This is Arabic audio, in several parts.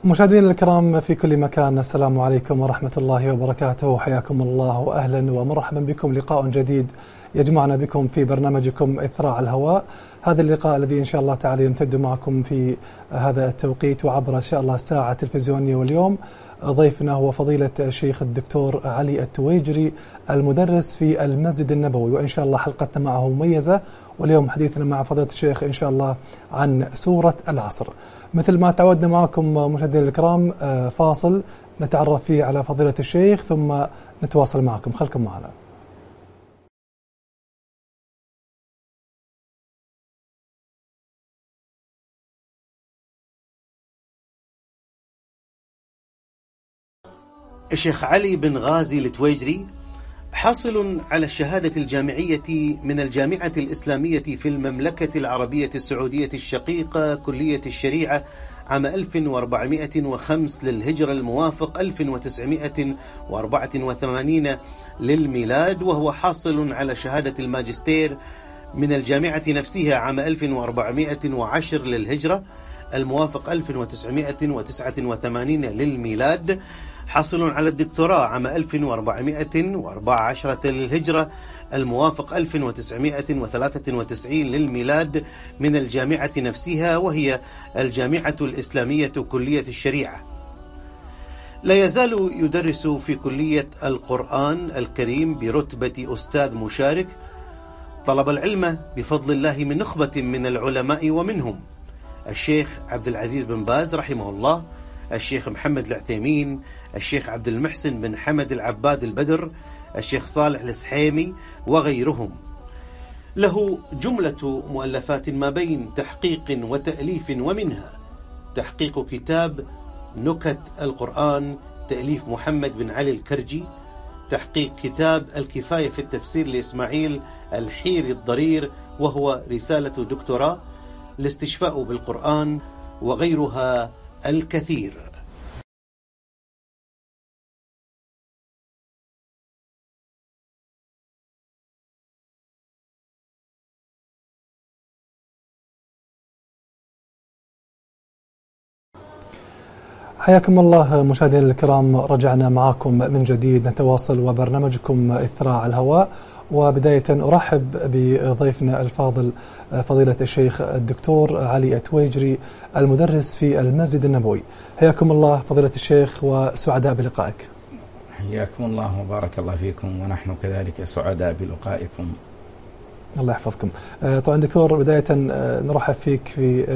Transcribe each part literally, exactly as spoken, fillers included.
مشاهدينا الكرام في كل مكان، السلام عليكم ورحمة الله وبركاته، حياكم الله وأهلا ومرحبا بكم. لقاء جديد يجمعنا بكم في برنامجكم إثراء على الهواء. هذا اللقاء الذي إن شاء الله تعالى يمتد معكم في هذا التوقيت وعبر إن شاء الله الساعة التلفزيونية. واليوم ضيفنا هو فضيلة الشيخ الدكتور علي التويجري، المدرس في المسجد النبوي، وإن شاء الله حلقتنا معه مميزة. واليوم حديثنا مع فضيلة الشيخ إن شاء الله عن سورة العصر. مثل ما تعودنا معكم مشاهدينا الكرام، فاصل نتعرف فيه على فضيلة الشيخ ثم نتواصل معكم، خلكم معنا. الشيخ علي بن غازي التويجري حاصل على الشهادة الجامعية من الجامعة الإسلامية في المملكة العربية السعودية الشقيقة كلية الشريعة عام ألف وأربعمائة وخمسة للهجرة الموافق ألف وتسعمائة وأربعة وثمانين للميلاد، وهو حاصل على شهادة الماجستير من الجامعة نفسها عام ألف وأربعمائة وعشرة للهجرة الموافق ألف وتسعمائة وتسعة وثمانين للميلاد، حاصل على الدكتوراه عام ألف وأربعمائة وأربعة عشر للهجرة الموافق ألف وتسعمائة وثلاثة وتسعين للميلاد من الجامعة نفسها، وهي الجامعة الإسلامية كلية الشريعة. لا يزال يدرس في كلية القرآن الكريم برتبة أستاذ مشارك. طلب العلم بفضل الله من نخبة من العلماء، ومنهم الشيخ عبد العزيز بن باز رحمه الله، الشيخ محمد العثيمين، الشيخ عبد المحسن بن حمد العباد البدر، الشيخ صالح السحيمي وغيرهم. له جملة مؤلفات ما بين تحقيق وتأليف، ومنها تحقيق كتاب نكت القرآن تأليف محمد بن علي الكرجي، تحقيق كتاب الكفاية في التفسير لإسماعيل الحيري الضرير وهو رسالة دكتوراه، الاستشفاء بالقرآن، وغيرها الكثير. حياكم الله مشاهدينا الكرام، رجعنا معكم من جديد نتواصل وبرنامجكم إثراء على الهواء. وبداية أرحب بضيفنا الفاضل فضيلة الشيخ الدكتور علي التويجري، المدرس في المسجد النبوي. حياكم الله فضيلة الشيخ وسعداء بلقائك. حياكم الله وبارك الله فيكم، ونحن كذلك سعداء بلقائكم. الله يحفظكم. طبعا دكتور، بداية نرحب فيك في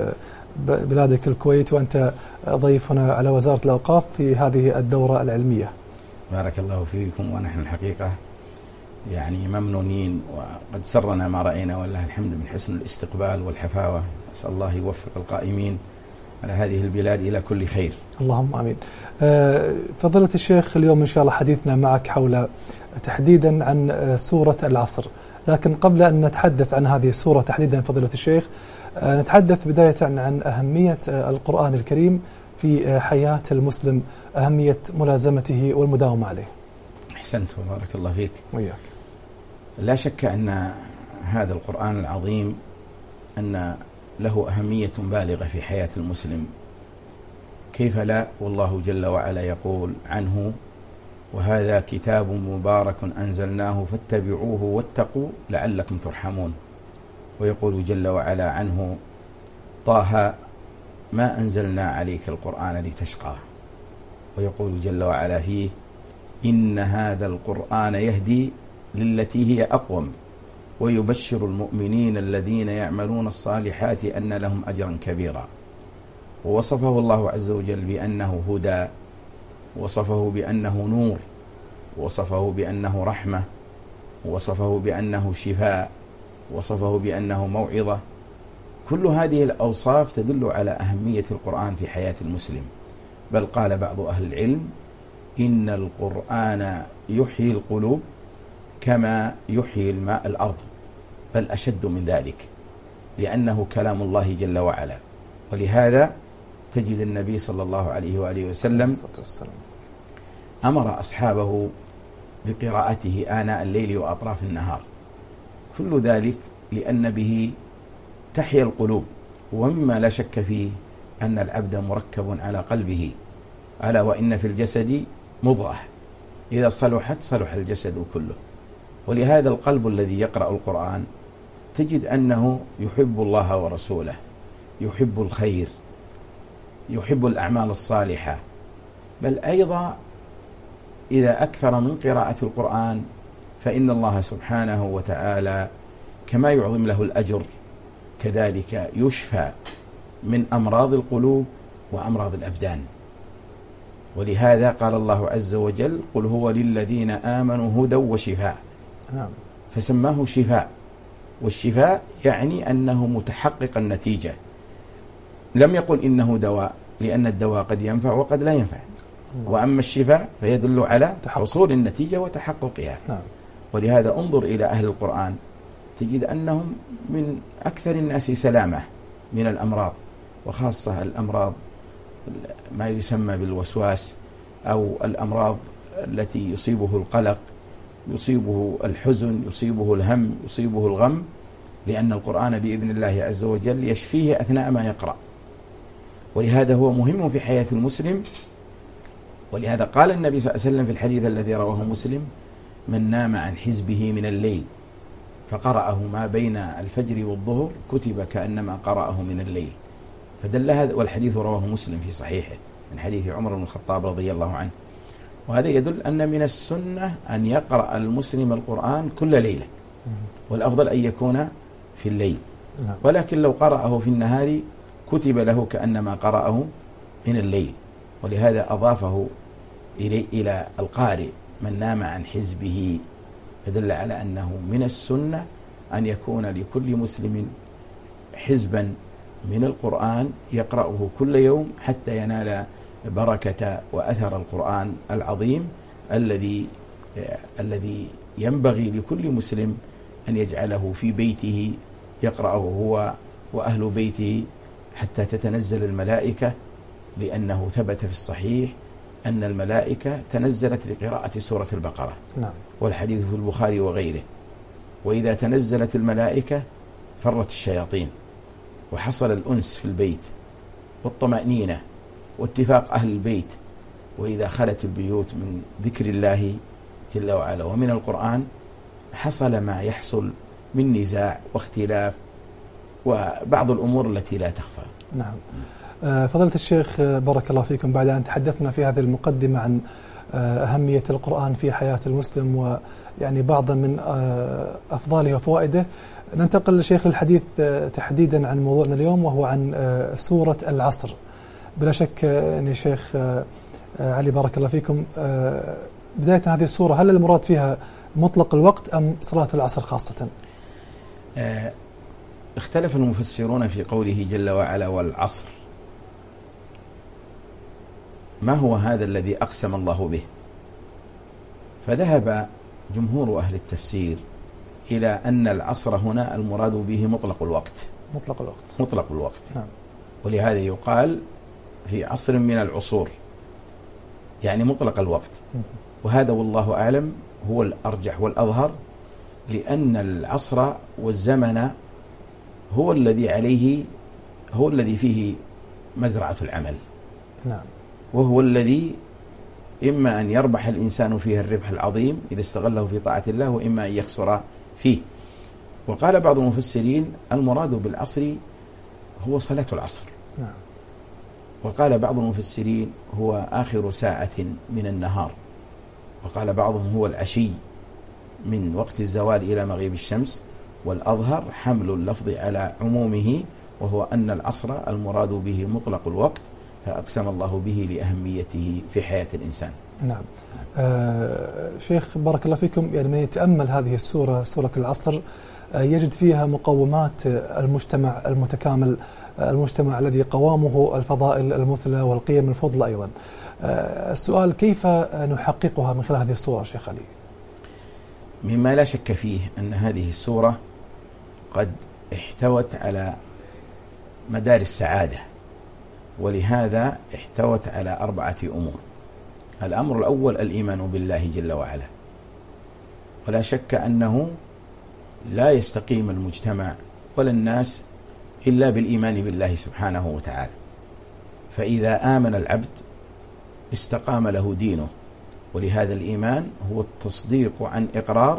بلادك الكويت، وأنت ضيفنا على وزارة الأوقاف في هذه الدورة العلمية. بارك الله فيكم، ونحن الحقيقة يعني ممنونين، وقد سرنا ما رأينا والله الحمد من حسن الاستقبال والحفاوة. أسأل الله يوفق القائمين على هذه البلاد إلى كل خير. اللهم آمين. فضيلة الشيخ، اليوم إن شاء الله حديثنا معك حول تحديدا عن سورة العصر، لكن قبل أن نتحدث عن هذه السورة تحديدا فضيلة الشيخ، نتحدث بداية عن أهمية القرآن الكريم في حياة المسلم، أهمية ملازمته والمداومة عليه. أحسنت وبارك الله فيك. وياك. لا شك أن هذا القرآن العظيم أن له أهمية بالغة في حياة المسلم، كيف لا، والله جل وعلا يقول عنه: وهذا كتاب مبارك أنزلناه فاتبعوه واتقوا لعلكم ترحمون. ويقول جل وعلا عنه: طه ما أنزلنا عليك القرآن لتشقى. ويقول جل وعلا فيه: إن هذا القرآن يهدي للتي هي أقوم ويبشر المؤمنين الذين يعملون الصالحات أن لهم أجرا كبيرا. ووصفه الله عز وجل بأنه هدى، وصفه بأنه نور، وصفه بأنه رحمة، وصفه بأنه شفاء، وصفه بأنه موعظة. كل هذه الأوصاف تدل على أهمية القرآن في حياة المسلم. بل قال بعض أهل العلم: إن القرآن يحيي القلوب كما يحيي الماء الأرض، بل أشد من ذلك، لأنه كلام الله جل وعلا. ولهذا تجد النبي صلى الله عليه وآله وسلم أمر أصحابه بقراءته آناء الليل وأطراف النهار، كل ذلك لأن به تحيا القلوب. ومما لا شك فيه أن العبد مركب على قلبه، ألا وإن في الجسد مضغة إذا صلحت صلح الجسد كله. ولهذا القلب الذي يقرأ القرآن تجد أنه يحب الله ورسوله، يحب الخير، يحب الأعمال الصالحة، بل أيضا إذا أكثر من قراءة القرآن فإن الله سبحانه وتعالى كما يعظم له الأجر كذلك يشفى من أمراض القلوب وأمراض الأبدان. ولهذا قال الله عز وجل: قل هو للذين آمنوا هدى وشفاء. نعم. فسماه شفاء، والشفاء يعني أنه متحقق النتيجة. لم يقل إنه دواء، لأن الدواء قد ينفع وقد لا ينفع، وأما الشفاء فيدل على حصول النتيجة وتحققها. نعم. ولهذا انظر إلى أهل القرآن تجد أنهم من أكثر الناس سلامة من الأمراض، وخاصة الأمراض ما يسمى بالوسواس، أو الأمراض التي يصيبه القلق، يصيبه الحزن، يصيبه الهم، يصيبه الغم، لأن القرآن بإذن الله عز وجل يشفيه أثناء ما يقرأ. ولهذا هو مهم في حياة المسلم. ولهذا قال النبي صلى الله عليه وسلم في الحديث الذي رواه مسلم: من نام عن حزبه من الليل فقرأه ما بين الفجر والظهر كتب كأنما قرأه من الليل. فدل هذا، والحديث رواه مسلم في صحيحه من حديث عمر بن الخطاب رضي الله عنه. وهذا يدل أن من السنة أن يقرأ المسلم القرآن كل ليلة، والأفضل أن يكون في الليل، ولكن لو قرأه في النهار كتب له كأنما قرأه من الليل. ولهذا أضافه إلي إلى القارئ: من نام عن حزبه، فدل على أنه من السنة أن يكون لكل مسلم حزبا من القرآن يقرأه كل يوم حتى ينال بركة وأثر القرآن العظيم الذي الذي ينبغي لكل مسلم أن يجعله في بيته يقرأه هو وأهل بيته حتى تتنزل الملائكة، لأنه ثبت في الصحيح أن الملائكة تنزلت لقراءة سورة البقرة. نعم. والحديث في البخاري وغيره: وإذا تنزلت الملائكة فرت الشياطين، وحصل الأنس في البيت والطمأنينة واتفاق أهل البيت. وإذا خلت البيوت من ذكر الله جل وعلا ومن القرآن حصل ما يحصل من نزاع واختلاف وبعض الأمور التي لا تخفى. نعم. فضيلة الشيخ بارك الله فيكم، بعد أن تحدثنا في هذه المقدمة عن أهمية القرآن في حياة المسلم ويعني بعضا من أفضاله وفوائده، ننتقل للشيخ للحديث تحديدا عن موضوعنا اليوم، وهو عن سورة العصر. بلا شك يعني شيخ علي بارك الله فيكم، بداية هذه السورة هل المراد فيها مطلق الوقت أم صلاة العصر خاصة؟ اختلف المفسرون في قوله جل وعلا والعصر، ما هو هذا الذي أقسم الله به؟ فذهب جمهور أهل التفسير إلى أن العصر هنا المراد به مطلق الوقت. مطلق الوقت. مطلق الوقت. نعم. ولهذا يقال في عصر من العصور، يعني مطلق الوقت. وهذا والله أعلم هو الأرجح والأظهر، لأن العصر والزمن هو الذي عليه هو الذي فيه مزرعة العمل. نعم. وهو الذي إما أن يربح الإنسان فيه الربح العظيم إذا استغله في طاعة الله، وإما أن يخسر فيه. وقال بعض المفسرين المراد بالعصر هو صلاة العصر. نعم. وقال بعض المفسرين هو آخر ساعة من النهار. وقال بعضهم هو العشي من وقت الزوال إلى مغيب الشمس. والأظهر حمل اللفظ على عمومه، وهو أن العصر المراد به مطلق الوقت، فأقسم الله به لأهميته في حياة الإنسان. نعم. آه شيخ بارك الله فيكم، يعني من يتأمل هذه السورة سورة العصر آه يجد فيها مقومات المجتمع المتكامل، آه المجتمع الذي قوامه الفضائل المثلى والقيم الفضلى أيضا. آه السؤال كيف نحققها من خلال هذه السورة شيخ علي؟ مما لا شك فيه أن هذه السورة قد احتوت على مدار السعادة، ولهذا احتوت على أربعة أمور. الأمر الأول الإيمان بالله جل وعلا، ولا شك أنه لا يستقيم المجتمع ولا الناس إلا بالإيمان بالله سبحانه وتعالى. فإذا آمن العبد استقام له دينه. ولهذا الإيمان هو التصديق عن إقرار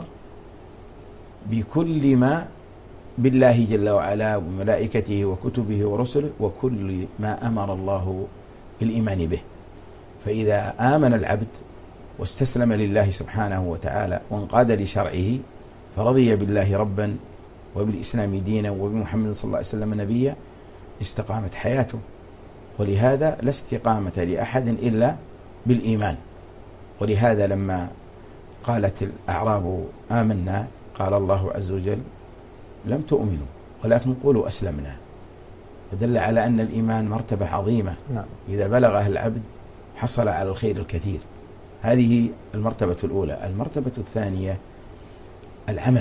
بكل ما بالله جل وعلا وملائكته وكتبه ورسله وكل ما أمر الله بالإيمان به. فإذا آمن العبد واستسلم لله سبحانه وتعالى وانقاد لشرعه فرضي بالله ربا وبالإسلام دينا وبمحمد صلى الله عليه وسلم نبيا استقامت حياته. ولهذا لا استقامة لأحد إلا بالإيمان. ولهذا لما قالت الأعراب آمنا قال الله عز وجل لم تؤمنوا ولكن قولوا أسلمنا. فدل على أن الإيمان مرتبة عظيمة إذا بلغها العبد حصل على الخير الكثير. هذه المرتبة الأولى. المرتبة الثانية العمل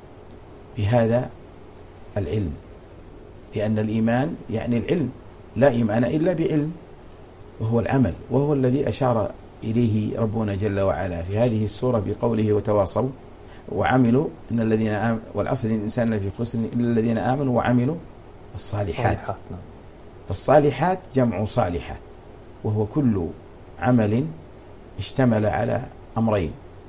بهذا العلم، لأن الإيمان يعني العلم، لا إيمان إلا بعلم، وهو العمل، وهو الذي أشار إليه ربنا جل وعلا في هذه السورة بقوله وتواصوا وعملوا إن الذين آمنوا والعصر الإنسان لفي خسر إلا الذين آمنوا وعملوا الصالحات. فالصالحات جمع صالحة، وهو كل عمل اشتمل على أمرين: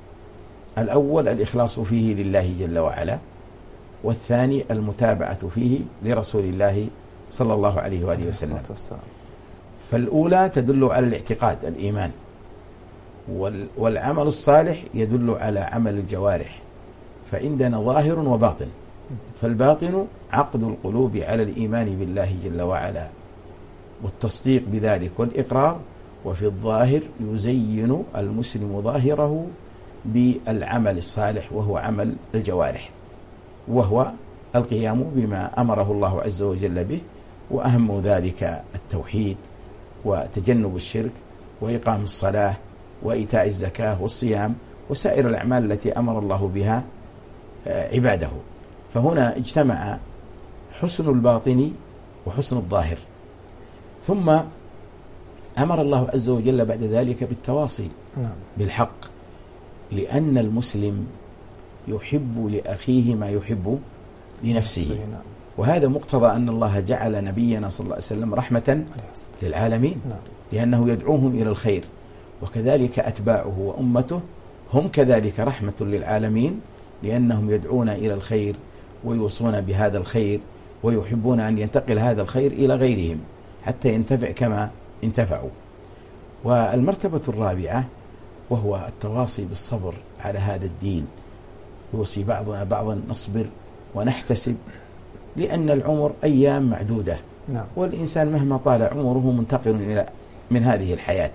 الأول الإخلاص فيه لله جل وعلا، والثاني المتابعة فيه لرسول الله صلى الله عليه وآله وسلم. فالأولى تدل على الاعتقاد الإيمان، والعمل الصالح يدل على عمل الجوارح. فعندنا ظاهر وباطن، فالباطن عقد القلوب على الإيمان بالله جل وعلا والتصديق بذلك والإقرار، وفي الظاهر يزين المسلم ظاهره بالعمل الصالح وهو عمل الجوارح، وهو القيام بما أمره الله عز وجل به، وأهم ذلك التوحيد وتجنب الشرك وإقام الصلاة وإيتاء الزكاة والصيام وسائر الأعمال التي أمر الله بها عباده. فهنا اجتمع حسن الباطن وحسن الظاهر. ثم أمر الله عز وجل بعد ذلك بالتواصي بالحق، لأن المسلم يحب لأخيه ما يحب لنفسه، وهذا مقتضى أن الله جعل نبينا صلى الله عليه وسلم رحمة للعالمين، لأنه يدعوهم إلى الخير، وكذلك أتباعه وأمته هم كذلك رحمة للعالمين، لأنهم يدعون إلى الخير ويوصون بهذا الخير ويحبون أن ينتقل هذا الخير إلى غيرهم حتى ينتفع كما انتفعوا. والمرتبة الرابعة وهو التواصي بالصبر على هذا الدين، يوصي بعضنا بعضا نصبر ونحتسب، لأن العمر أيام معدودة، نعم. والإنسان مهما طال عمره منتقل إلى من هذه الحياة.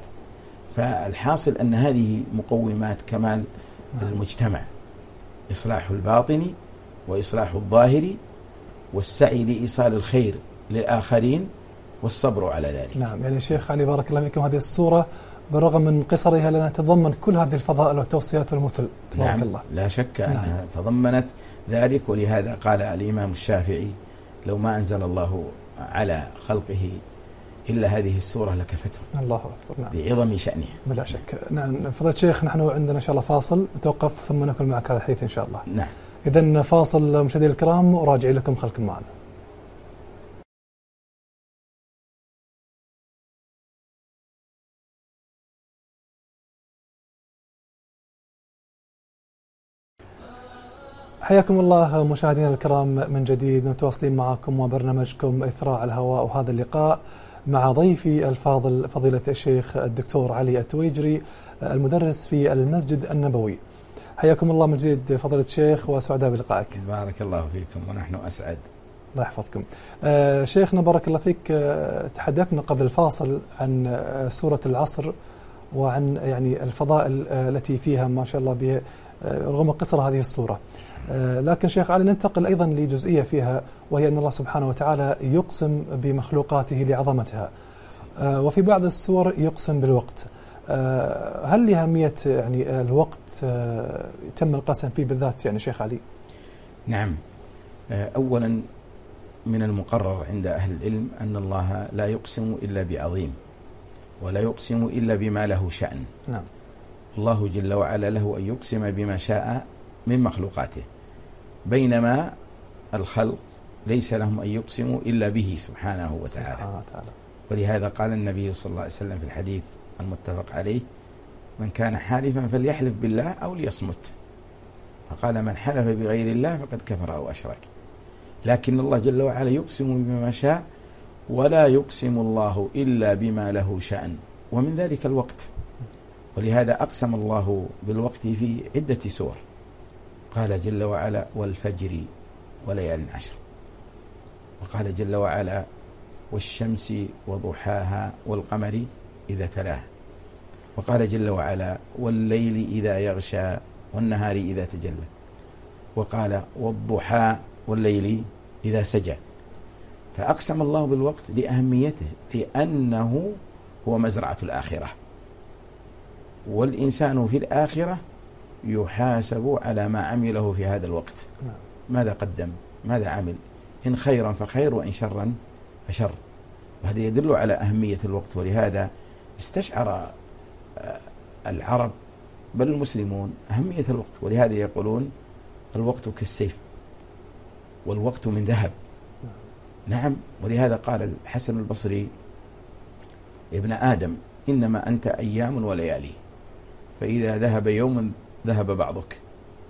فالحاصل أن هذه مقومات كمال نعم. المجتمع: إصلاح الباطن وإصلاح الظاهر والسعي لإيصال الخير للآخرين والصبر على ذلك. نعم، يعني شيخ علي بارك الله فيكم، هذه السورة بالرغم من قصرها لأنها تتضمن كل هذه الفضائل والتوصيات والمثل. تبارك نعم. الله. لا شك أنها نعم. تضمنت ذلك، ولهذا قال الإمام الشافعي: لو ما أنزل الله على خلقه إلا هذه السورة لكفتهم. الله أكبر. نعم. بعظم شأنه. بلا شك. نعم. فضيلة الشيخ، نحن عندنا إن شاء الله فاصل نتوقف ثم نكمل معك هذا الحديث إن شاء الله. نعم. إذن فاصل مشاهدينا الكرام، وراجع لكم خلكم معنا. حياكم الله مشاهدينا الكرام من جديد، متواصلين معكم وبرنامجكم إثراء الهواء، وهذا اللقاء مع ضيفي الفاضل فضيلة الشيخ الدكتور علي التويجري المدرس في المسجد النبوي. حياكم الله من جديد فضيلة الشيخ، وسعداء بلقائك. بارك الله فيكم ونحن أسعد. الله يحفظكم. آه شيخنا بارك الله فيك، آه تحدثنا قبل الفاصل عن آه سورة العصر وعن يعني الفضائل آه التي فيها ما شاء الله به آه رغم قصر هذه السورة. آه لكن شيخ علي ننتقل أيضا لجزئية فيها، وهي أن الله سبحانه وتعالى يقسم بمخلوقاته لعظمتها، آه وفي بعض السور يقسم بالوقت. آه هل لأهمية يعني الوقت آه تم القسم فيه بالذات يعني شيخ علي؟ نعم. آه أولا من المقرر عند أهل العلم أن الله لا يقسم إلا بعظيم، ولا يقسم إلا بما له شأن. نعم. الله جل وعلا له أن يقسم بما شاء من مخلوقاته، بينما الخلق ليس لهم أن يقسموا إلا به سبحانه وتعالى. ولهذا قال النبي صلى الله عليه وسلم في الحديث المتفق عليه: من كان حالفا فليحلف بالله أو ليصمت. فقال: من حلف بغير الله فقد كفر أو أشرك. لكن الله جل وعلا يقسم بما شاء، ولا يقسم الله إلا بما له شأن، ومن ذلك الوقت. ولهذا أقسم الله بالوقت في عدة سور. قال جل وعلا: والفجر وليال عشر. وقال جل وعلا: والشمس وضحاها والقمر إذا تلاها. وقال جل وعلا: والليل إذا يغشى والنهار إذا تجلى. وقال: والضحى والليل إذا سجى. فأقسم الله بالوقت لأهميته، لأنه هو مزرعة الآخرة، والإنسان في الآخرة يحاسب على ما عمله في هذا الوقت. ماذا قدم؟ ماذا عمل؟ إن خيرا فخير، وإن شرا فشر. وهذا يدل على أهمية الوقت. ولهذا استشعر العرب بل المسلمون أهمية الوقت. ولهذا يقولون: الوقت كالسيف والوقت من ذهب. نعم. ولهذا قال الحسن البصري: يا ابن آدم إنما أنت أيام وليالي، فإذا ذهب يوم ذهب بعضك،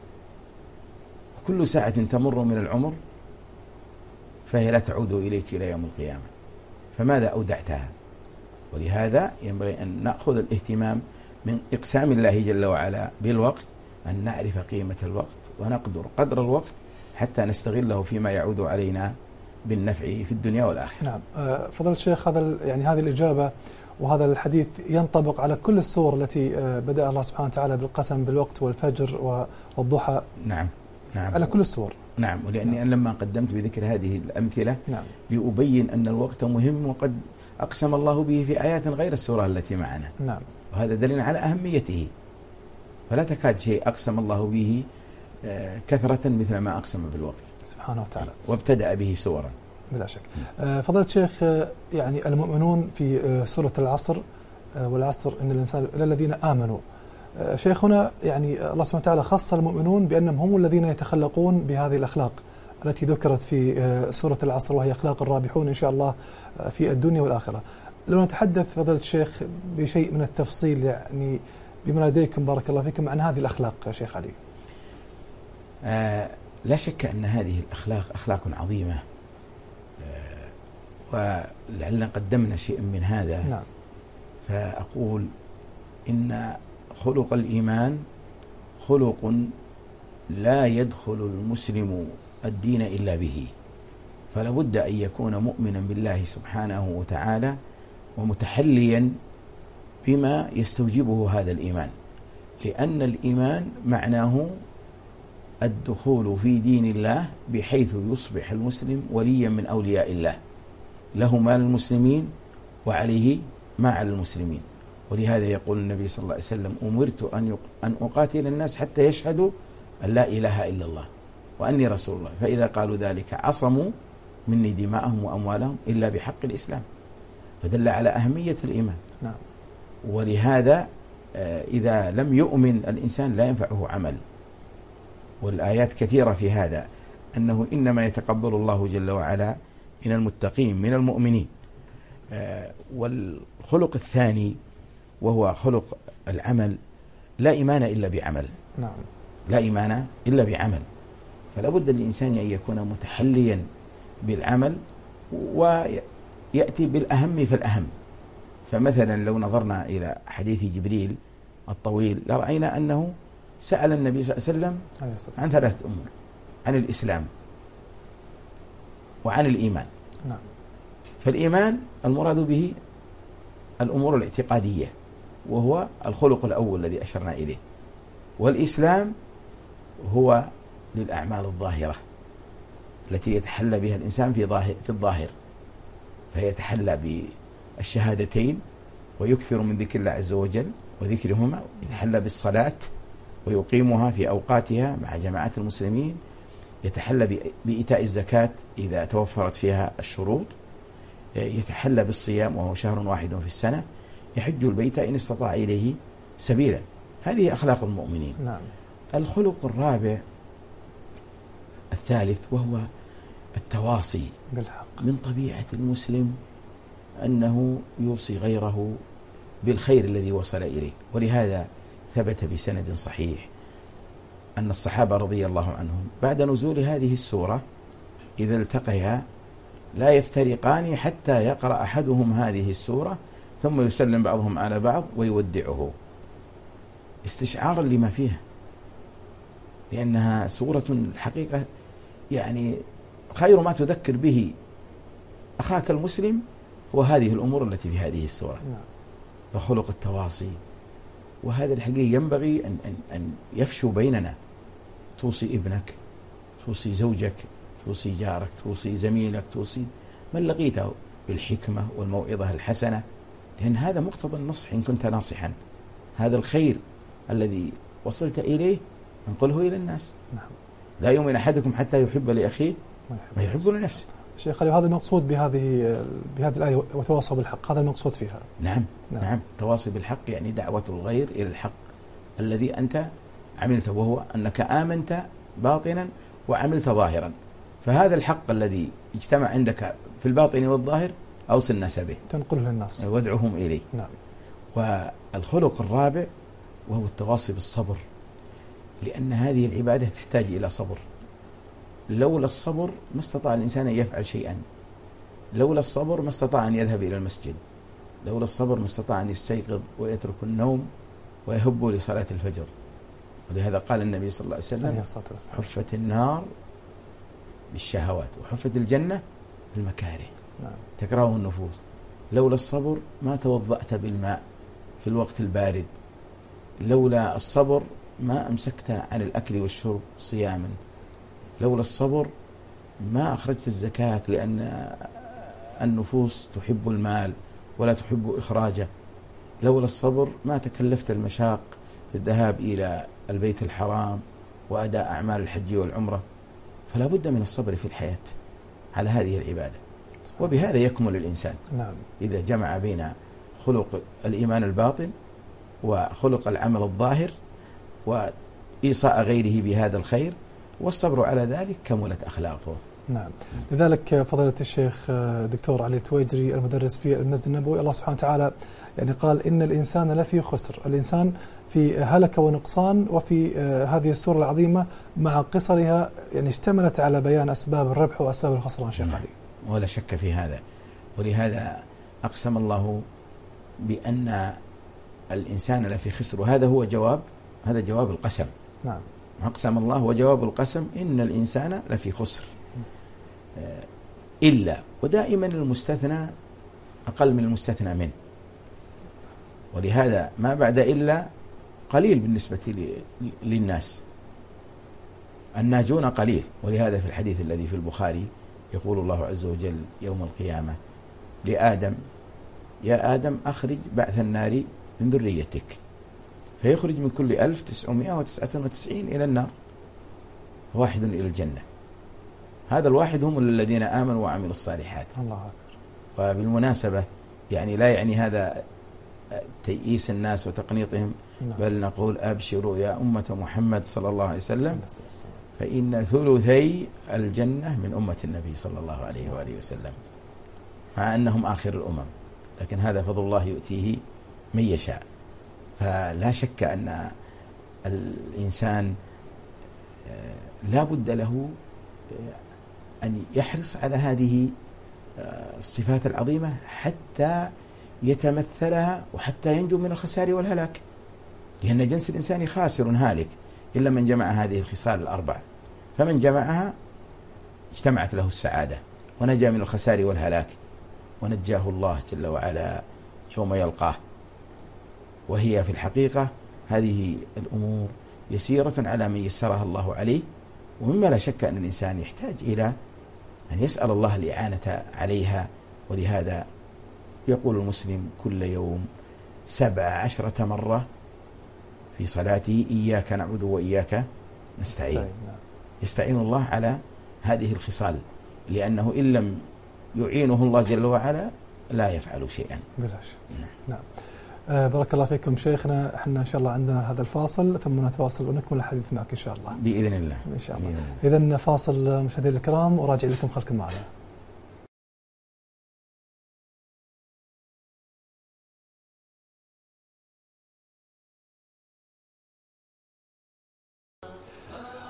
وكل ساعة تمر من العمر فهي لا تعود إليك إلى يوم القيامة، فماذا أودعتها؟ ولهذا ينبغي أن نأخذ الاهتمام من إقسام الله جل وعلا بالوقت، أن نعرف قيمة الوقت ونقدر قدر الوقت حتى نستغله فيما يعود علينا بالنفع في الدنيا والآخرة. نعم. فضل الشيخ، هذا يعني هذه الإجابة وهذا الحديث ينطبق على كل السور التي بدأ الله سبحانه وتعالى بالقسم بالوقت والفجر والضحى. نعم نعم. على كل السور. نعم. ولأني نعم. أنا لما قدمت بذكر هذه الأمثلة نعم. لأبين أن الوقت مهم، وقد أقسم الله به في آيات غير السورة التي معنا. نعم. وهذا دليل على أهميته. فلا تكاد شيء أقسم الله به كثرة مثل ما أقسم بالوقت سبحانه وتعالى، وابتدأ به سورا. بلا شك. فضيلة الشيخ، يعني المؤمنون في سورة العصر، والعصر إن الإنسان إلا الذين آمنوا. شيخنا يعني الله سبحانه وتعالى خص المؤمنون بأنهم هم الذين يتخلقون بهذه الأخلاق التي ذكرت في سورة العصر، وهي أخلاق الرابحون إن شاء الله في الدنيا والآخرة. لو نتحدث فضيلة الشيخ بشيء من التفصيل يعني بما لديكم بارك الله فيكم عن هذه الأخلاق شيخ علي. آه لا شك أن هذه الأخلاق أخلاق عظيمة، آه ولعلنا قدمنا شيء من هذا. نعم. فأقول إن خلق الإيمان خلق لا يدخل المسلم الدين إلا به، فلا بد أن يكون مؤمنا بالله سبحانه وتعالى ومتحليا بما يستوجبه هذا الإيمان، لأن الإيمان معناه الدخول في دين الله بحيث يصبح المسلم وليا من أولياء الله، له ما للمسلمين وعليه ما على المسلمين. ولهذا يقول النبي صلى الله عليه وسلم: أمرت أن أن أقاتل الناس حتى يشهدوا أن لا إله إلا الله وأني رسول الله، فإذا قالوا ذلك عصموا مني دماءهم وأموالهم إلا بحق الإسلام. فدل على أهمية الإيمان. نعم. ولهذا إذا لم يؤمن الإنسان لا ينفعه عمل. والآيات كثيرة في هذا، أنه إنما يتقبل الله جل وعلا من المتقين من المؤمنين. والخلق الثاني وهو خلق العمل، لا إيمان إلا بعمل. نعم. لا إيمان إلا بعمل. فلا بد للإنسان أن يكون متحليا بالعمل ويأتي بالأهم فالأهم. فمثلا لو نظرنا إلى حديث جبريل الطويل لرأينا أنه سأل النبي صلى الله عليه وسلم عن ثلاث أمور: عن الإسلام وعن الإيمان. نعم. فالإيمان المراد به الأمور الاعتقادية، وهو الخلق الأول الذي أشرنا إليه. والإسلام هو للأعمال الظاهرة التي يتحلى بها الإنسان في ظاهر في الظاهر، فيتحلى بالشهادتين ويكثر من ذكر الله عز وجل وذكرهما، يتحلى بالصلاة ويقيمها في أوقاتها مع جماعة المسلمين، يتحلى بإيتاء الزكاة إذا توفرت فيها الشروط، يتحلى بالصيام وهو شهر واحد في السنة، يحج البيت إن استطاع إليه سبيلا. هذه أخلاق المؤمنين. نعم. الخلق الرابع الثالث وهو التواصي بالحق. من طبيعة المسلم أنه يوصي غيره بالخير الذي وصل إليه. ولهذا ثبت بسند صحيح أن الصحابة رضي الله عنهم بعد نزول هذه السورة إذا التقيا لا يفترقان حتى يقرأ أحدهم هذه السورة ثم يسلم بعضهم على بعض ويودعه استشعارا لما فيها، لأنها سورة الحقيقة يعني خير ما تذكر به أخاك المسلم هو هذه الأمور التي في هذه السورة، وخلق التواصي. وهذا الحقيقة ينبغي أن, أن, أن يفشو بيننا. توصي ابنك، توصي زوجك، توصي جارك، توصي زميلك، توصي من لقيته بالحكمة والموعظة الحسنة، لأن هذا مقتضى النصح إن كنت ناصحا. هذا الخير الذي وصلت إليه انقله إلى الناس. نعم. لا يؤمن أحدكم حتى يحب لأخيه ما يحب لنفسه. شيخ علي، هذا المقصود بهذه بهذه الآية وتواصوا بالحق، هذا المقصود فيها. نعم نعم, نعم. تواصي بالحق يعني دعوة الغير إلى الحق الذي أنت عملته، وهو أنك آمنت باطنا وعملت ظاهرا. فهذا الحق الذي اجتمع عندك في الباطن والظاهر أوصل الناس به، تنقله للناس وادعوهم إليه. نعم. والخلق الرابع وهو التواصي بالصبر، لأن هذه العبادة تحتاج إلى صبر. لولا الصبر ما استطاع الإنسان أن يفعل شيئا، لولا الصبر ما استطاع أن يذهب إلى المسجد، لولا الصبر ما استطاع أن يستيقظ ويترك النوم ويهب لصلاة الفجر. ولهذا قال النبي صلى الله عليه وسلم: حفت النار بالشهوات وحفت الجنة بالمكاره. نعم. تكرهه النفوس. لولا الصبر ما توضأت بالماء في الوقت البارد، لولا الصبر ما أمسكت عن الأكل والشرب صياما، لولا الصبر ما أخرجت الزكاة، لأن النفوس تحب المال ولا تحب إخراجه. لولا الصبر ما تكلفت المشاق في الذهاب إلى البيت الحرام وأداء أعمال الحج والعمرة. فلا بد من الصبر في الحياة على هذه العبادة، وبهذا يكمل الإنسان. نعم. إذا جمع بين خلق الإيمان الباطن وخلق العمل الظاهر وإيصاء غيره بهذا الخير والصبر على ذلك كملت أخلاقه. نعم. لذلك فضيلة الشيخ دكتور علي التويجري المدرس في المسجد النبوي، الله سبحانه وتعالى يعني قال: إن الإنسان لفي خسر، الإنسان في هلكة ونقصان. وفي هذه السورة العظيمة مع قصرها يعني اشتملت على بيان أسباب الربح وأسباب الخسران. شيخ علي، ولا شك في هذا. ولهذا أقسم الله بأن الإنسان لفي خسر، وهذا هو جواب هذا جواب القسم. نعم. أقسم الله وجواب القسم إن الإنسان لفي خسر إلا، ودائما المستثنى أقل من المستثنى منه، ولهذا ما بعد إلا قليل بالنسبة للناس، الناجون قليل. ولهذا في الحديث الذي في البخاري يقول الله عز وجل يوم القيامة لآدم: يا آدم أخرج بعث النار من ذريتك، فيخرج من كل ألف تسعمائة وتسعة وتسعين إلى النار، واحد إلى الجنة. هذا الواحد هم الذين آمنوا وعملوا الصالحات. الله أكبر. وبالمناسبة يعني لا يعني هذا تيئيس الناس وتقنيطهم، بل نقول: أبشروا يا أمة محمد صلى الله عليه وسلم، فإن ثلثي الجنة من أمة النبي صلى الله عليه وآله وسلم، مع أنهم آخر الأمم، لكن هذا فضل الله يؤتيه من يشاء. فلا شك أن الإنسان لا بد له أن يحرص على هذه الصفات العظيمة حتى يتمثلها وحتى ينجو من الخسار والهلاك، لأن جنس الإنسان خاسر هالك إلا من جمع هذه الخصال الأربع. فمن جمعها اجتمعت له السعادة ونجا من الخسار والهلاك، ونجاه الله جل وعلا يوم يلقاه. وهي في الحقيقة هذه الأمور يسيرة على من يسرها الله عليه، ومما لا شك أن الإنسان يحتاج إلى أن يسأل الله الإعانة عليها. ولهذا يقول المسلم كل يوم سبع عشرة مرة في صلاته: إياك نعبد وإياك نستعين. يستعين الله على هذه الخصال، لأنه إن لم يعينه الله جل وعلا لا يفعل شيئا. بلا شك. نعم. نعم. آه بارك الله فيكم شيخنا. احنا ان شاء الله عندنا هذا الفاصل ثم نتواصل ونكمل الحديث معك ان شاء الله باذن الله. ان شاء الله. اذا فاصل مشاهدينا الكرام، وراجع لكم خلكم معنا.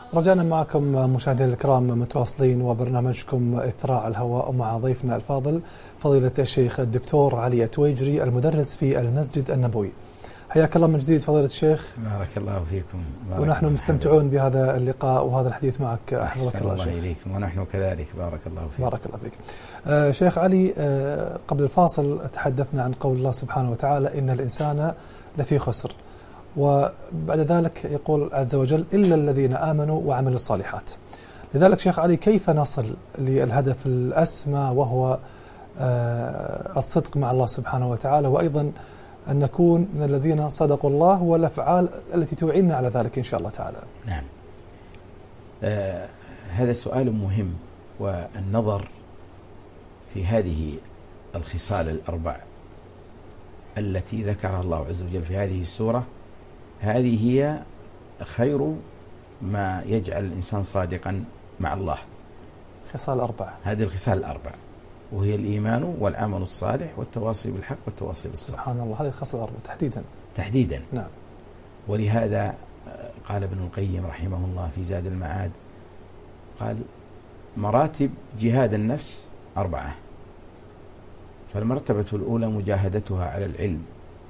رجعنا معكم مشاهدينا الكرام متواصلين وبرنامجكم إثراء الهواء مع ضيفنا الفاضل فضيلة الشيخ الدكتور علي التويجري المدرس في المسجد النبوي. حياك الله من جديد فضيلة الشيخ. بارك الله فيكم. بارك ونحن الله مستمتعون حبيب. بهذا اللقاء وهذا الحديث معك. أحسن الله, الله إليكم ونحن كذلك. بارك الله فيكم. بارك الله فيك. آه شيخ علي، آه قبل الفاصل تحدثنا عن قول الله سبحانه وتعالى إن الإنسان لفي خسر، وبعد ذلك يقول عز وجل إلا الذين آمنوا وعملوا الصالحات. لذلك شيخ علي كيف نصل للهدف الأسمى وهو آه الصدق مع الله سبحانه وتعالى، وأيضا أن نكون من الذين صدقوا الله والأفعال التي تعيننا على ذلك إن شاء الله تعالى؟ نعم، آه هذا سؤال مهم، والنظر في هذه الخصال الأربع التي ذكرها الله عز وجل في هذه السورة، هذه هي خير ما يجعل الإنسان صادقا مع الله. خصال أربع، هذه الخصال الأربع، وهي الإيمان والعمل الصالح والتواصي بالحق والتواصي بالصبر. سبحان الله، هذه الخصال الأربع تحديدا. تحديدا نعم. ولهذا قال ابن القيم رحمه الله في زاد المعاد، قال مراتب جهاد النفس أربعة، فالمرتبة الأولى مجاهدتها على العلم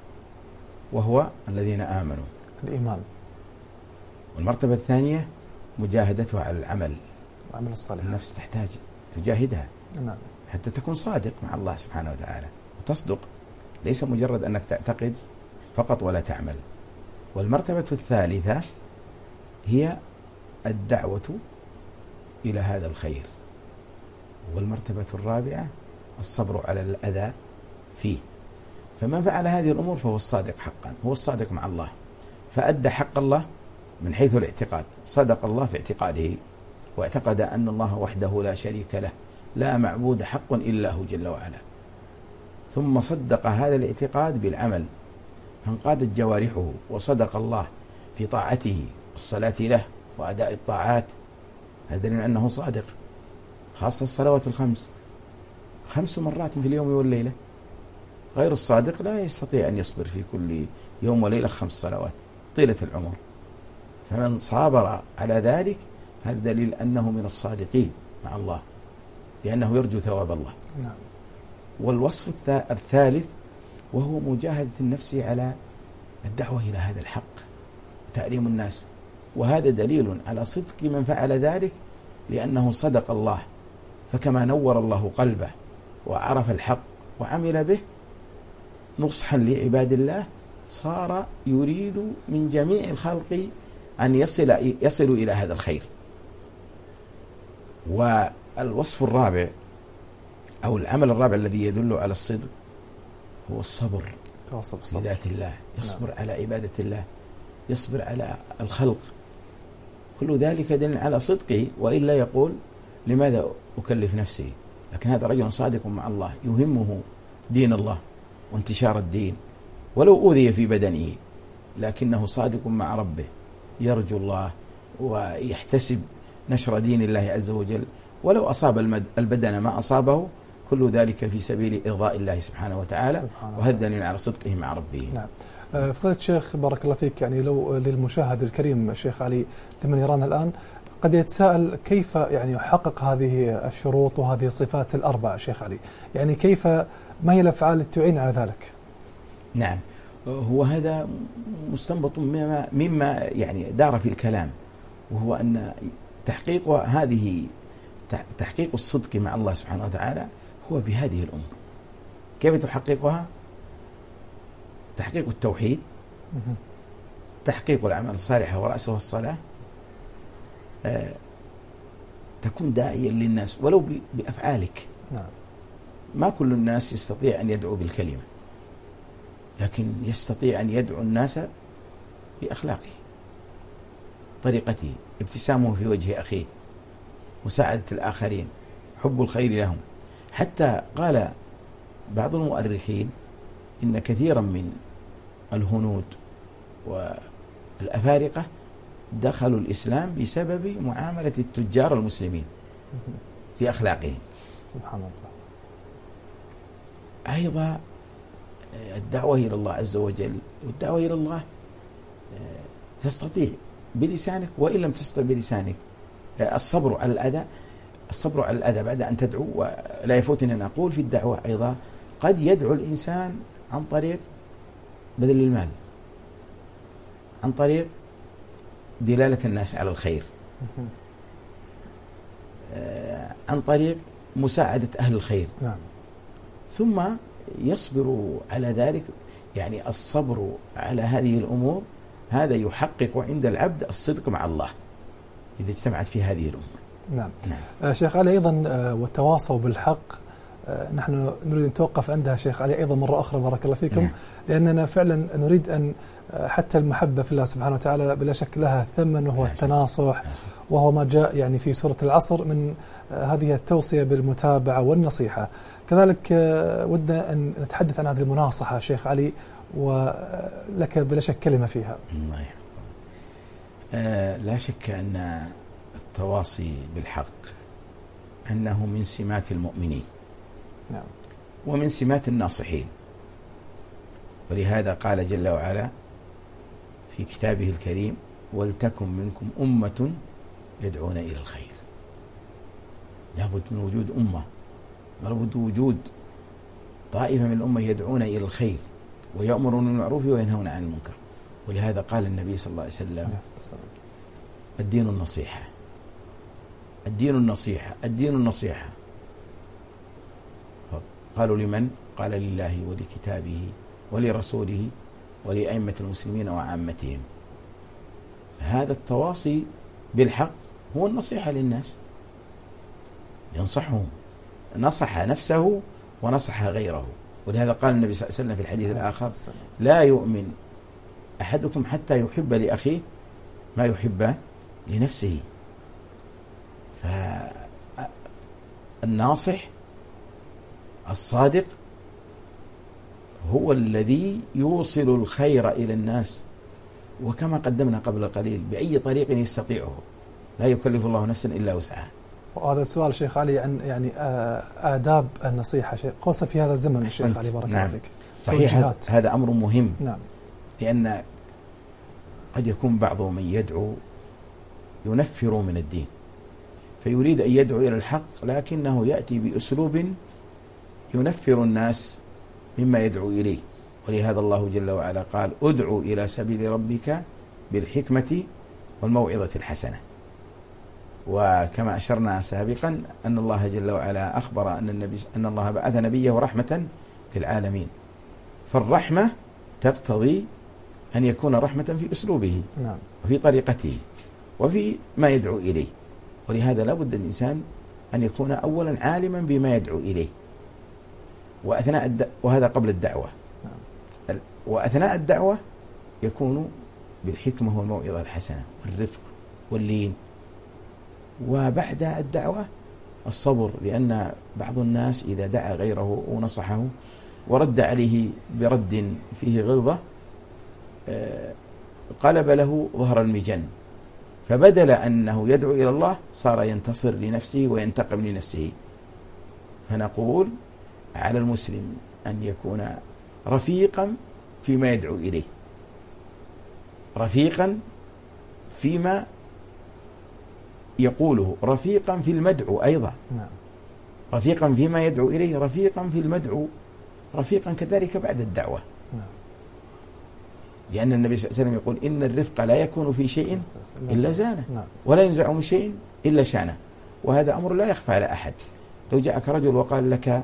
وهو الذين آمنوا، الإيمان. والمرتبة الثانية مجاهدتها على العمل، العمل الصالح. النفس تحتاج تجاهدها نعم. حتى تكون صادق مع الله سبحانه وتعالى وتصدق، ليس مجرد أنك تعتقد فقط ولا تعمل. والمرتبة الثالثة هي الدعوة إلى هذا الخير، والمرتبة الرابعة الصبر على الأذى فيه. فمن فعل هذه الأمور فهو الصادق حقا، هو الصادق مع الله، فأدى حق الله من حيث الاعتقاد، صدق الله في اعتقاده واعتقد أن الله وحده لا شريك له، لا معبود حق إلا هو جل وعلا، ثم صدق هذا الاعتقاد بالعمل، فانقادت جوارحه وصدق الله في طاعته والصلاة له وأداء الطاعات، هذا دليل أنه صادق. خاصة الصلوات الخمس، خمس مرات في اليوم والليلة، غير الصادق لا يستطيع أن يصبر في كل يوم وليلة خمس صلوات طيلة العمر. فمن صابر على ذلك هذا دليل أنه من الصادقين مع الله، لأنه يرجو ثواب الله. نعم. والوصف الثالث وهو مجاهدة النفس على الدعوة إلى هذا الحق وتعليم الناس، وهذا دليل على صدق من فعل ذلك، لأنه صدق الله، فكما نور الله قلبه وعرف الحق وعمل به نصحا لعباد الله، صار يريد من جميع الخلق أن يصل يصلوا إلى هذا الخير. والوصف الرابع أو العمل الرابع الذي يدل على الصدق هو الصبر بذات الله، يصبر نعم. على عبادة الله، يصبر على الخلق، كل ذلك دليل على صدقه، وإلا يقول لماذا أكلف نفسي؟ لكن هذا رجل صادق مع الله، يهمه دين الله وانتشار الدين، ولو أوذي في بدنه لكنه صادق مع ربه، يرجو الله ويحتسب نشر دين الله عز وجل، ولو أصاب البدن ما أصابه، كل ذلك في سبيل إرضاء الله سبحانه وتعالى، وهذا دليل على صدقه مع ربه. نعم. فضيلة الشيخ بارك الله فيك، يعني لو للمشاهد الكريم الشيخ علي لمن يرانا الآن قد يتساءل كيف يعني يحقق هذه الشروط وهذه الصفات الأربع شيخ علي، يعني كيف، ما هي الأفعال التي تعين على ذلك؟ نعم، هو هذا مستنبط مما, مما يعني دار في الكلام، وهو أن تحقيق هذه تحقيق الصدق مع الله سبحانه وتعالى هو بهذه الأمور. كيف تحققها؟ تحقيق التوحيد، تحقيق الأعمال الصالحة ورأسه الصلاة، آه، تكون داعيا للناس ولو بأفعالك. نعم. ما كل الناس يستطيع أن يدعو بالكلمة، لكن يستطيع أن يدعو الناس بأخلاقه، طريقته، ابتسامه في وجه أخيه، مساعدة الآخرين، حب الخير لهم. حتى قال بعض المؤرخين إن كثيرا من الهنود والأفارقة دخلوا الإسلام بسبب معاملة التجار المسلمين في أخلاقهم. سبحان الله. أيضا الدعوة إلى الله عز وجل، والدعوة إلى الله تستطيع بلسانك، وإن لم تستطع بلسانك. الصبر على الأذى، الصبر على الأذى بعد أن تدعو. ولا يفوتني أن أقول في الدعوة أيضا قد يدعو الإنسان عن طريق بذل المال، عن طريق دلالة الناس على الخير، عن طريق مساعدة أهل الخير. نعم. ثم يصبر على ذلك. يعني الصبر على هذه الأمور هذا يحقق عند العبد الصدق مع الله إذا اجتمعت في هذه الأمور. نعم. نعم. آه شيخ علي، أيضا آه والتواصوا بالحق، آه نحن نريد أن نتوقف عندها شيخ علي أيضا مرة أخرى، بارك الله فيكم. نعم. لأننا فعلا نريد أن آه حتى المحبة في الله سبحانه وتعالى بلا شك لها ثمن، وهو التناصح، وهو ما جاء يعني في سورة العصر من آه هذه التوصية بالمتابعة والنصيحة. كذلك آه ودنا أن نتحدث عن هذه المناصحة شيخ علي، ولك بلا شك كلمة فيها. الله يحفظك. آه لا شك أن التواصي بالحق أنه من سمات المؤمنين. نعم. ومن سمات الناصحين. ولهذا قال جل وعلا في كتابه الكريم: ولتكن منكم أمة يدعون إلى الخير. لابد من وجود أمة، لابد وجود طائفة من الأمة يدعون إلى الخير ويأمرون بالمعروف وينهون عن المنكر. ولهذا قال النبي صلى الله عليه وسلم: الدين النصيحة، الدين النصيحة، الدين النصيحة. قالوا لمن؟ قال: لله ولكتابه ولرسوله ولأئمة المسلمين وعامتهم. فهذا التواصي بالحق هو النصيحة للناس، ينصحهم، نصح نفسه ونصح غيره. ولهذا قال النبي صلى الله عليه وسلم في الحديث الآخر: لا يؤمن أحدكم حتى يحب لأخيه ما يحب لنفسه. فالناصح الصادق هو الذي يوصل الخير إلى الناس، وكما قدمنا قبل قليل بأي طريق يستطيعه، لا يكلف الله نفسا إلا وسعها. وهذا السؤال شيخ علي عن يعني آداب النصيحة شيخ، خاصة في هذا الزمن الشيخ علي بارك الله نعم. فيك. صحيح، هذا أمر مهم. نعم. لأن قد يكون بعض من يدعو ينفر من الدين، فيريد أن يدعو إلى الحق لكنه يأتي بأسلوب ينفر الناس مما يدعو إليه. ولهذا الله جل وعلا قال: ادعو إلى سبيل ربك بالحكمة والموعظة الحسنة. وكما أشرنا سابقا أن الله جل وعلا أخبر أن النبي أن الله بعث نبيه رحمة للعالمين، فالرحمة تقتضي أن يكون رحمة في أسلوبه نعم. وفي طريقته وفي ما يدعو إليه. ولهذا لا بد الإنسان أن يكون أولا عالما بما يدعو إليه، وأثناء الد... وهذا قبل الدعوة. نعم. وأثناء الدعوة يكون بالحكمة والموعظة الحسنة والرفق واللين. وبعد الدعوة الصبر، لأن بعض الناس إذا دعا غيره ونصحه ورد عليه برد فيه غلظة قلب له ظهر المجن، فبدل أنه يدعو إلى الله صار ينتصر لنفسه وينتقم لنفسه. فنقول على المسلم أن يكون رفيقا فيما يدعو إليه، رفيقا فيما يقوله، رفيقا في المدعو أيضا. نعم. رفيقا فيما يدعو إليه، رفيقا في المدعو، رفيقا كذلك بعد الدعوة. نعم. لأن النبي صلى الله عليه وسلم يقول: إن الرفق لا يكون في شيء إلا زانه، نعم. ولا ينزع من شيء إلا شانه. وهذا أمر لا يخفى على أحد. لو جاءك رجل وقال لك: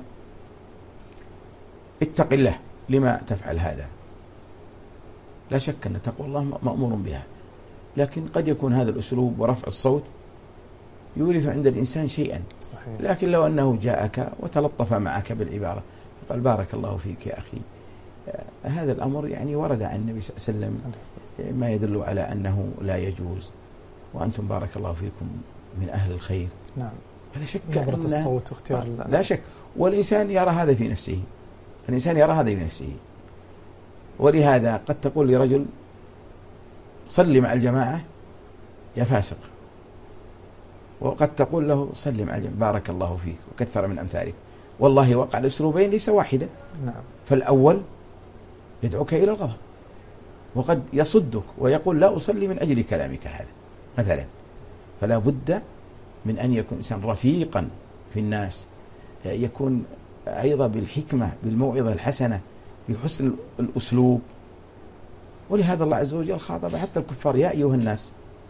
اتق الله، لما تفعل هذا؟ لا شك أن تقوى الله مأمور بها، لكن قد يكون هذا الأسلوب ورفع الصوت يورث عند الإنسان شيئا. صحيح. لكن لو أنه جاءك وتلطف معك بالعبارة فقال: بارك الله فيك يا أخي، هذا الأمر يعني ورد عن النبي صلى الله عليه وسلم ما يدل على أنه لا يجوز، وأنتم بارك الله فيكم من أهل الخير. نعم. لا شك نبرة الصوت واختيار لا, لا شك. والإنسان يرى هذا في نفسه، الإنسان يرى هذا في نفسه. ولهذا قد تقول لرجل: صل مع الجماعة يا فاسق، وقد تقول له: صل مع الجماعة بارك الله فيك، وكثر من أمثالك. والله وقع الأسلوبين ليس واحدا. نعم. فالأول يدعوك إلى الغضب، وقد يصدك ويقول لا أصلي من أجل كلامك هذا مثلا. فلا بد من أن يكون إنسان رفيقا في الناس، يكون أيضا بالحكمة بالموعظة الحسنة بحسن الأسلوب. ولهذا الله عز وجل خاطب حتى الكفار يا أيها الناس،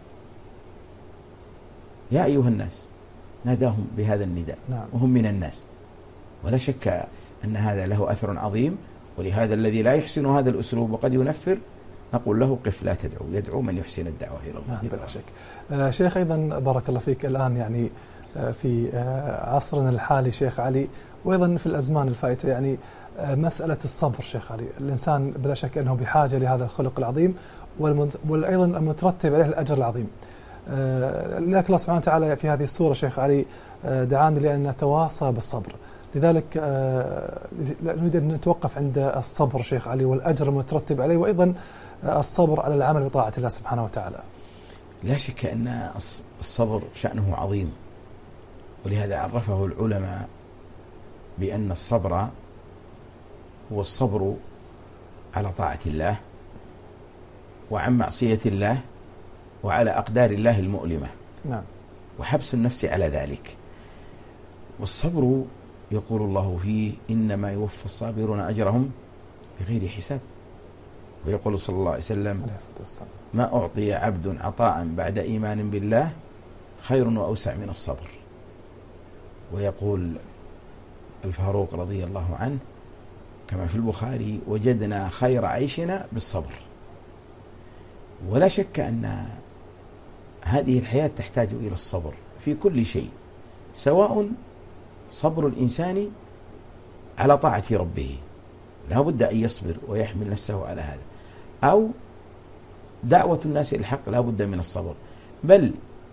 يا أيها الناس، ناداهم بهذا النداء. نعم. وهم من الناس. ولا شك أن هذا له أثر عظيم. ولهذا الذي لا يحسن هذا الأسلوب وقد ينفر نقول له قف لا تدعو، يدعو من يحسن الدعوة إلى الله. نعم بلا شك. آه شيخ أيضا بارك الله فيك، الآن يعني آه في آه عصرنا الحالي شيخ علي، وأيضا في الأزمان الفائتة، يعني آه مسألة الصبر شيخ علي، الإنسان بلا شك أنه بحاجة لهذا الخلق العظيم وأيضا المترتب عليه الأجر العظيم. آه لذلك الله سبحانه وتعالى في هذه السورة شيخ علي آه دعانا لأن نتواصى بالصبر. لذلك آه نريد أن نتوقف عند الصبر شيخ علي والأجر المترتب عليه، وأيضا الصبر على العمل بطاعة الله سبحانه وتعالى. لا شك أن الصبر شأنه عظيم، ولهذا عرفه العلماء بأن الصبر هو الصبر على طاعة الله وعن معصية الله وعلى أقدار الله المؤلمة. نعم. وحبس النفس على ذلك. والصبر يقول الله فيه إنما يوفى الصابرون أجرهم بغير حساب. ويقول صلى الله عليه وسلم ما أعطي عبد عطاء بعد إيمان بالله خير وأوسع من الصبر. ويقول الفاروق رضي الله عنه كما في البخاري وجدنا خير عيشنا بالصبر. ولا شك أن هذه الحياة تحتاج إلى الصبر في كل شيء، سواء صبر الإنسان على طاعة ربه، لا بد أن يصبر ويحمل نفسه على هذا، أو دعوة الناس إلى الحق لا بد من الصبر. بل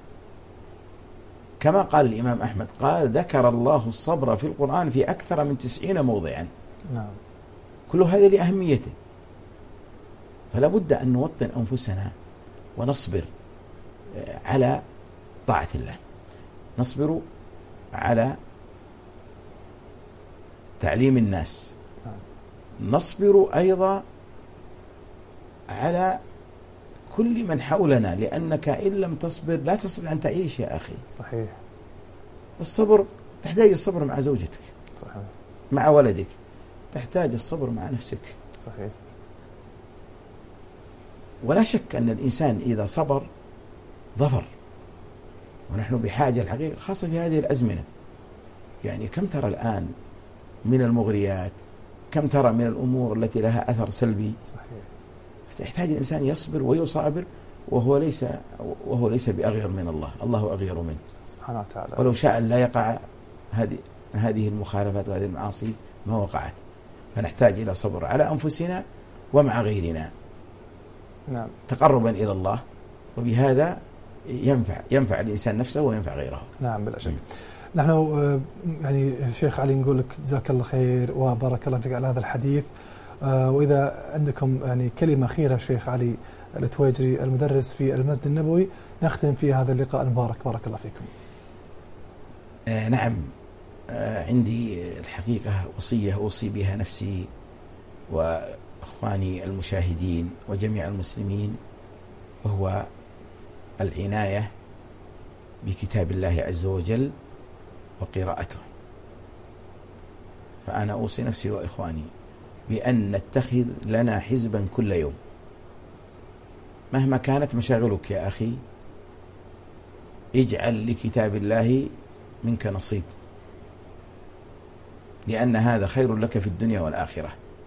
كما قال الإمام أحمد قال ذكر الله الصبر في القرآن في أكثر من تسعين موضعا. نعم. كل هذا لأهميته. فلا بد أن نوطن أنفسنا ونصبر على طاعة الله، نصبر على تعليم الناس، نصبر أيضا على كل من حولنا، لأنك إن لم تصبر لا تستطيع أن تعيش يا أخي. صحيح. الصبر تحتاج الصبر مع زوجتك. صحيح. مع ولدك، تحتاج الصبر مع نفسك. صحيح. ولا شك أن الإنسان إذا صبر ظفر. ونحن بحاجة الحقيقة خاصة في هذه الأزمنة. يعني كم ترى الآن من المغريات، كم ترى من الأمور التي لها أثر سلبي. صحيح. فتحتاج الإنسان يصبر ويصابر، وهو ليس وهو ليس بأغير من الله، الله أغير منه سبحانه وتعالى. ولو شاء لا يقع هذه هذه المخالفات وهذه المعاصي ما وقعت. فنحتاج إلى صبر على أنفسنا ومع غيرنا. نعم. تقربا إلى الله، وبهذا ينفع ينفع الإنسان نفسه وينفع غيره. نعم بلا شك. نحن يعني شيخ علي نقول لك جزاك الله خير وبارك الله فيك على هذا الحديث. وإذا عندكم يعني كلمة أخيرة شيخ علي التويجري المدرس في المسجد النبوي نختم في هذا اللقاء المبارك، بارك الله فيكم. آه نعم. آه عندي الحقيقة وصية أوصي بها نفسي وإخواني المشاهدين وجميع المسلمين، وهو العناية بكتاب الله عز وجل وقراءته. فأنا أوصي نفسي وإخواني بأن نتخذ لنا حزبا كل يوم، مهما كانت مشاغلك يا أخي اجعل لكتاب الله منك نصيب، لأن هذا خير لك في الدنيا والآخرة.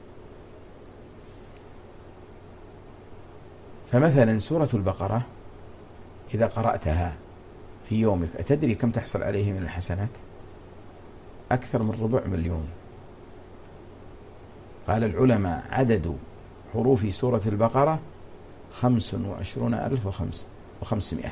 فمثلا سورة البقرة إذا قرأتها في يومك أتدري كم تحصل عليه من الحسنات؟ أكثر من ربع مليون. قال العلماء عدد حروف سورة البقرة خمس وعشرون ألف وخمسمائة.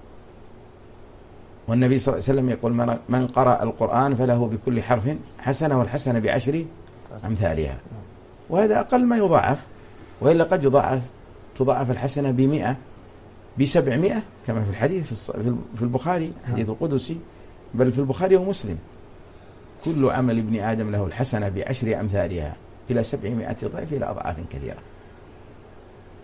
والنبي صلى الله عليه وسلم يقول من قرأ القرآن فله بكل حرف حسنة، والحسنة بعشر أمثالها. وهذا أقل ما يضاعف، وإلا قد يضاعف تضاعف الحسنة بمئة بسبعمائة كما في الحديث في البخاري حديث القدسي، بل في البخاري ومسلم كل عمل ابن آدم له الحسنة بعشر أمثالها إلى سبعمائة ضعف إلى أضعاف كثيرة.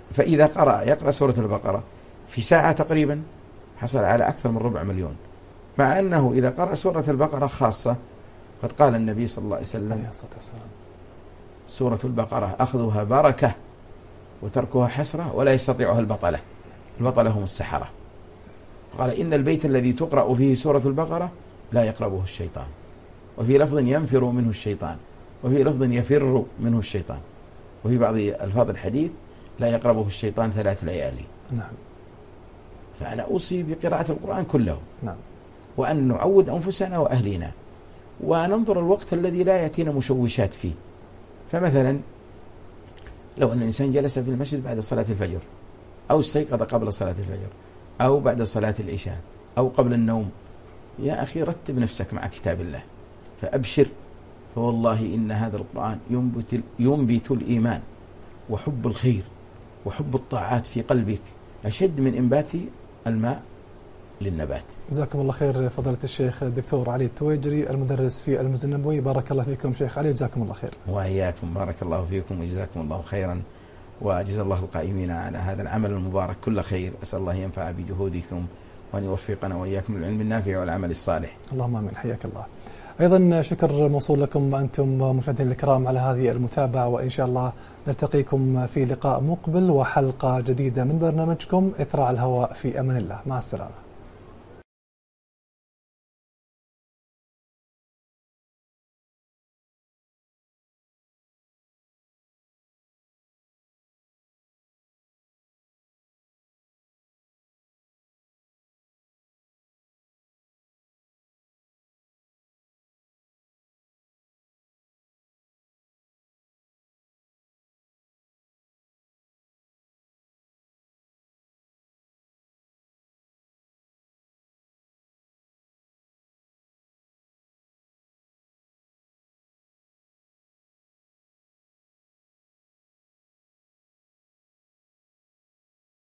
فإذا قرأ يقرأ سورة البقرة في ساعة تقريبا حصل على أكثر من ربع مليون، مع أنه إذا قرأ سورة البقرة خاصة قد قال النبي صلى الله عليه وسلم سورة البقرة أخذها بركة وتركها حسرة ولا يستطيعها البطلة، البطلة هم السحرة. قال إن البيت الذي تقرأ فيه سورة البقرة لا يقربه الشيطان، وفي لفظ ينفر منه الشيطان، وفي لفظ يفر منه الشيطان، وفي بعض ألفاظ الحديث لا يقربه الشيطان ثلاث ليالي. نعم. فأنا أوصي بقراءة القرآن كله. نعم. وأن نعود أنفسنا وأهلنا وننظر الوقت الذي لا يأتينا مشوشات فيه. فمثلا لو أن الإنسان جلس في المسجد بعد صلاة الفجر، أو استيقظ قبل صلاة الفجر، أو بعد صلاة العشاء، أو قبل النوم، يا أخي رتب نفسك مع كتاب الله فأبشر، فوالله إن هذا القرآن ينبت, ينبت الإيمان وحب الخير وحب الطاعات في قلبك أشد من إنبات الماء للنبات. جزاكم الله خير فضيلة الشيخ الدكتور علي التويجري المدرس في المسجد النبوي. بارك الله فيكم شيخ علي، جزاكم الله خير. وإياكم، بارك الله فيكم وجزاكم الله خيرا، وجزا الله القائمين على هذا العمل المبارك كل خير. أسأل الله ينفع بجهودكم وأن يوفقنا وإياكم للعلم النافع والعمل الصالح. اللهم آمين، حياك الله. أيضا شكر موصول لكم أنتم مشاهدينا الكرام على هذه المتابعة، وإن شاء الله نلتقيكم في لقاء مقبل وحلقة جديدة من برنامجكم إثراء الهواء. في أمان الله، مع السلامة.